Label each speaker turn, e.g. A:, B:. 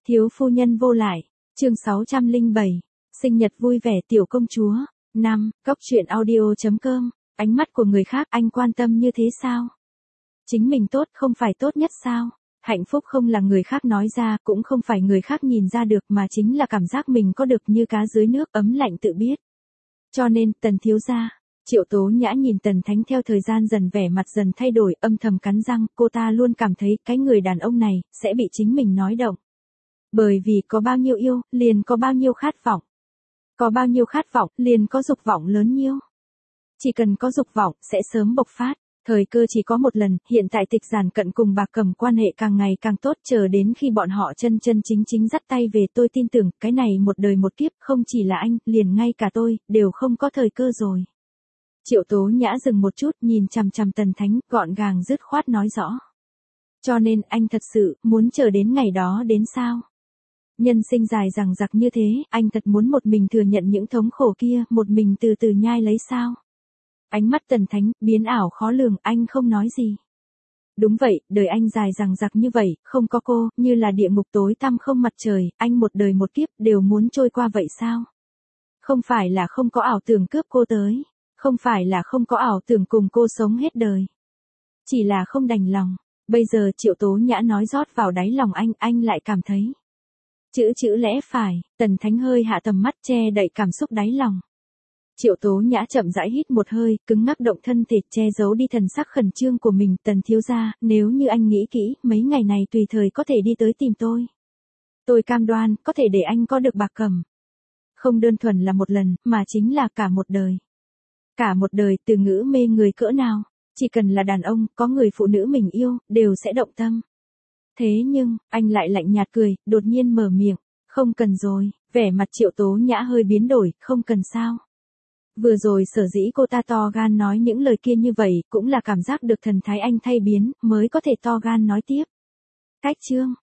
A: Thiếu phu nhân vô lại, chương 607, sinh nhật vui vẻ tiểu công chúa. 5. Góc truyện audio.com, ánh mắt của người khác anh quan tâm như thế sao? Chính mình tốt không phải tốt nhất sao? Hạnh phúc không là người khác nói ra, cũng không phải người khác nhìn ra được mà chính là cảm giác mình có được như cá dưới nước ấm lạnh tự biết. Cho nên, Tần thiếu gia, Triệu Tố Nhã nhìn Tần Thánh theo thời gian dần vẻ mặt dần thay đổi, âm thầm cắn răng, cô ta luôn cảm thấy cái người đàn ông này sẽ bị chính mình nói động. Bởi vì có bao nhiêu yêu, liền có bao nhiêu khát vọng. Có bao nhiêu khát vọng, liền có dục vọng lớn nhiêu. Chỉ cần có dục vọng, sẽ sớm bộc phát. Thời cơ chỉ có một lần, hiện tại Tịch Giản Cận cùng Bạc Cẩm quan hệ càng ngày càng tốt, chờ đến khi bọn họ chân chân chính chính dắt tay về, tôi tin tưởng, cái này một đời một kiếp, không chỉ là anh, liền ngay cả tôi, đều không có thời cơ rồi. Triệu Tố Nhã dừng một chút, nhìn chằm chằm Tần Thánh, gọn gàng dứt khoát nói rõ. Cho nên, anh thật sự, muốn chờ đến ngày đó đến sao? Nhân sinh dài dằng dặc như thế, anh thật muốn một mình thừa nhận những thống khổ kia, một mình từ từ nhai lấy sao? Ánh mắt Tần Thánh, biến ảo khó lường, anh không nói gì. Đúng vậy, đời anh dài dằng dặc như vậy, không có cô, như là địa ngục tối tăm không mặt trời, anh một đời một kiếp, đều muốn trôi qua vậy sao? Không phải là không có ảo tưởng cướp cô tới, không phải là không có ảo tưởng cùng cô sống hết đời. Chỉ là không đành lòng, bây giờ Triệu Tố Nhã nói rót vào đáy lòng anh lại cảm thấy. Chữ lẽ phải, Tần Thánh hơi hạ tầm mắt che đậy cảm xúc đáy lòng. Triệu Tố Nhã chậm rãi hít một hơi, cứng ngắc động thân thể, che giấu đi thần sắc khẩn trương của mình. Tần thiếu gia, nếu như anh nghĩ kỹ, mấy ngày này tùy thời có thể đi tới tìm tôi. Tôi cam đoan, có thể để anh có được Bạc Cẩm. Không đơn thuần là một lần, mà chính là cả một đời. Cả một đời, từ ngữ mê người cỡ nào, chỉ cần là đàn ông, có người phụ nữ mình yêu, đều sẽ động tâm. Thế nhưng, anh lại lạnh nhạt cười, đột nhiên mở miệng, không cần rồi, vẻ mặt Triệu Tố Nhã hơi biến đổi, không cần sao. Vừa rồi sở dĩ cô ta to gan nói những lời kia như vậy, cũng là cảm giác được thần thái anh thay biến, mới có thể to gan nói tiếp. Cách chương,